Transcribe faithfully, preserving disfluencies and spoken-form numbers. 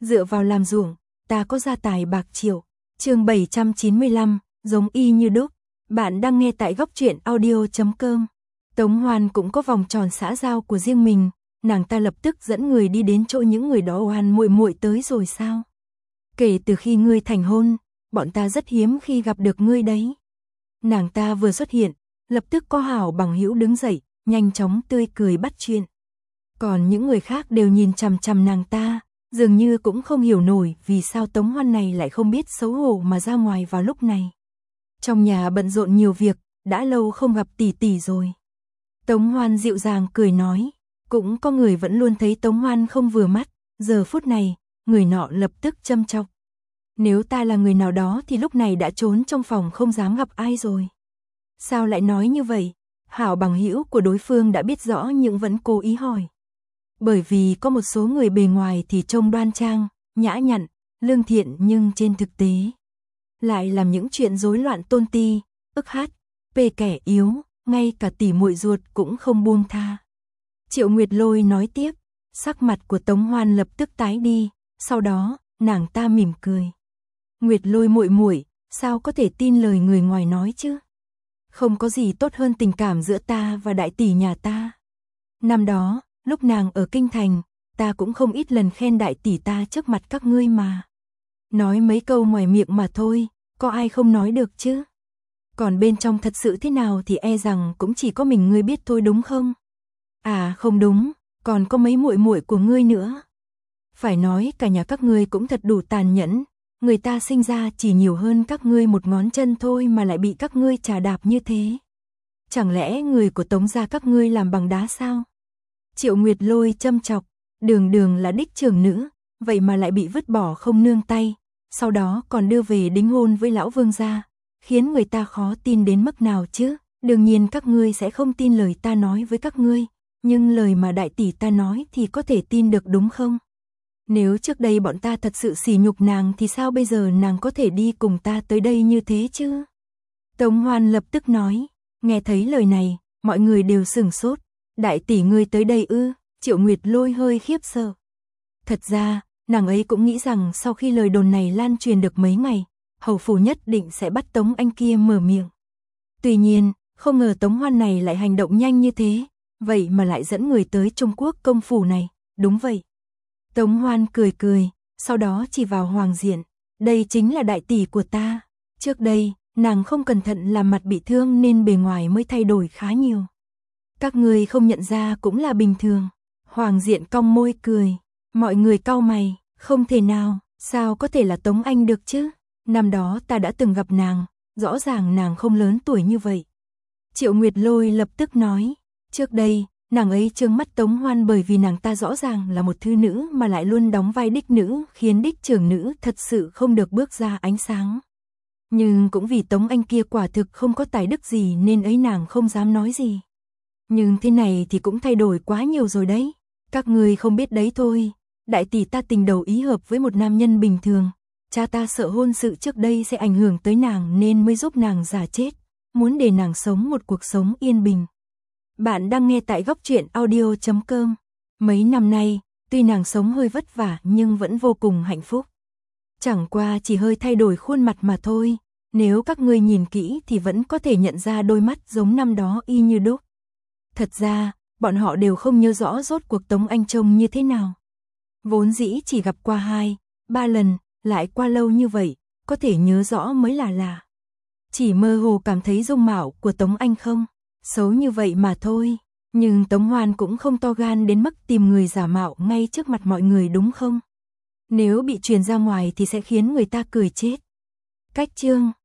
dựa vào làm ruộng, ta có gia tài bạc triệu. Chương bảy trăm chín mươi lăm, giống y như đúc. Bạn đang nghe tại góc truyện audio chấm com. Tống Hoan cũng có vòng tròn xã giao của riêng mình, nàng ta lập tức dẫn người đi đến chỗ những người đó oan muội muội tới rồi sao? Kể từ khi ngươi thành hôn, bọn ta rất hiếm khi gặp được ngươi đấy. Nàng ta vừa xuất hiện, lập tức có hảo bằng hữu đứng dậy, nhanh chóng tươi cười bắt chuyện. Còn những người khác đều nhìn chằm chằm nàng ta, dường như cũng không hiểu nổi vì sao Tống Hoan này lại không biết xấu hổ mà ra ngoài vào lúc này. Trong nhà bận rộn nhiều việc, đã lâu không gặp tỷ tỷ rồi. Tống Hoan dịu dàng cười nói, cũng có người vẫn luôn thấy Tống Hoan không vừa mắt, giờ phút này, người nọ lập tức châm chọc. Nếu ta là người nào đó thì lúc này đã trốn trong phòng không dám gặp ai rồi. Sao lại nói như vậy? Hảo bằng hữu của đối phương đã biết rõ nhưng vẫn cố ý hỏi. Bởi vì có một số người bề ngoài thì trông đoan trang, nhã nhặn, lương thiện nhưng trên thực tế lại làm những chuyện rối loạn tôn ti, ức hát, bê kẻ yếu, ngay cả tỷ muội ruột cũng không buông tha. Triệu Nguyệt Lôi nói tiếp, sắc mặt của Tống Hoan lập tức tái đi, sau đó, nàng ta mỉm cười. Nguyệt Lôi muội muội, sao có thể tin lời người ngoài nói chứ? Không có gì tốt hơn tình cảm giữa ta và đại tỷ nhà ta. Năm đó, lúc nàng ở kinh thành, ta cũng không ít lần khen đại tỷ ta trước mặt các ngươi mà. Nói mấy câu ngoài miệng mà thôi, có ai không nói được chứ? Còn bên trong thật sự thế nào thì e rằng cũng chỉ có mình ngươi biết thôi đúng không? À không đúng, còn có mấy muội muội của ngươi nữa. Phải nói cả nhà các ngươi cũng thật đủ tàn nhẫn, người ta sinh ra chỉ nhiều hơn các ngươi một ngón chân thôi mà lại bị các ngươi chà đạp như thế. Chẳng lẽ người của Tống gia các ngươi làm bằng đá sao? Triệu Nguyệt Lôi châm chọc, đường đường là đích trưởng nữ, vậy mà lại bị vứt bỏ không nương tay, sau đó còn đưa về đính hôn với lão vương gia, khiến người ta khó tin đến mức nào chứ? Đương nhiên các ngươi sẽ không tin lời ta nói với các ngươi, nhưng lời mà đại tỷ ta nói thì có thể tin được đúng không? Nếu trước đây bọn ta thật sự sỉ nhục nàng thì sao bây giờ nàng có thể đi cùng ta tới đây như thế chứ? Tống Hoan lập tức nói, nghe thấy lời này, mọi người đều sửng sốt. Đại tỷ ngươi tới đây ư? Triệu Nguyệt Lôi hơi khiếp sợ. Thật ra, nàng ấy cũng nghĩ rằng sau khi lời đồn này lan truyền được mấy ngày, hầu phủ nhất định sẽ bắt Tống Anh kia mở miệng. Tuy nhiên, không ngờ Tống Hoan này lại hành động nhanh như thế, vậy mà lại dẫn người tới Trung Quốc công phủ này, đúng vậy. Tống Hoan cười cười, sau đó chỉ vào Hoàng Diện, đây chính là đại tỷ của ta. Trước đây, nàng không cẩn thận làm mặt bị thương nên bề ngoài mới thay đổi khá nhiều. Các người không nhận ra cũng là bình thường. Hoàng Diện cong môi cười, mọi người cau mày, không thể nào, sao có thể là Tống Anh được chứ? Năm đó ta đã từng gặp nàng, rõ ràng nàng không lớn tuổi như vậy. Triệu Nguyệt Lôi lập tức nói, trước đây, nàng ấy trừng mắt Tống Hoan bởi vì nàng ta rõ ràng là một thư nữ mà lại luôn đóng vai đích nữ, khiến đích trưởng nữ thật sự không được bước ra ánh sáng. Nhưng cũng vì Tống Anh kia quả thực không có tài đức gì nên ấy nàng không dám nói gì. Nhưng thế này thì cũng thay đổi quá nhiều rồi đấy. Các người không biết đấy thôi. Đại tỷ ta tình đầu ý hợp với một nam nhân bình thường. Cha ta sợ hôn sự trước đây sẽ ảnh hưởng tới nàng nên mới giúp nàng giả chết. Muốn để nàng sống một cuộc sống yên bình. Bạn đang nghe tại góc truyện audio chấm com. Mấy năm nay, tuy nàng sống hơi vất vả nhưng vẫn vô cùng hạnh phúc. Chẳng qua chỉ hơi thay đổi khuôn mặt mà thôi. Nếu các ngươi nhìn kỹ thì vẫn có thể nhận ra đôi mắt giống năm đó y như đúc. Thật ra, bọn họ đều không nhớ rõ rốt cuộc Tống Anh trông như thế nào. Vốn dĩ chỉ gặp qua hai, ba lần, lại qua lâu như vậy, có thể nhớ rõ mới là lạ. Chỉ mơ hồ cảm thấy dung mạo của Tống Anh không xấu như vậy mà thôi. Nhưng Tống Hoan cũng không to gan đến mức tìm người giả mạo ngay trước mặt mọi người đúng không? Nếu bị truyền ra ngoài thì sẽ khiến người ta cười chết. Cách chương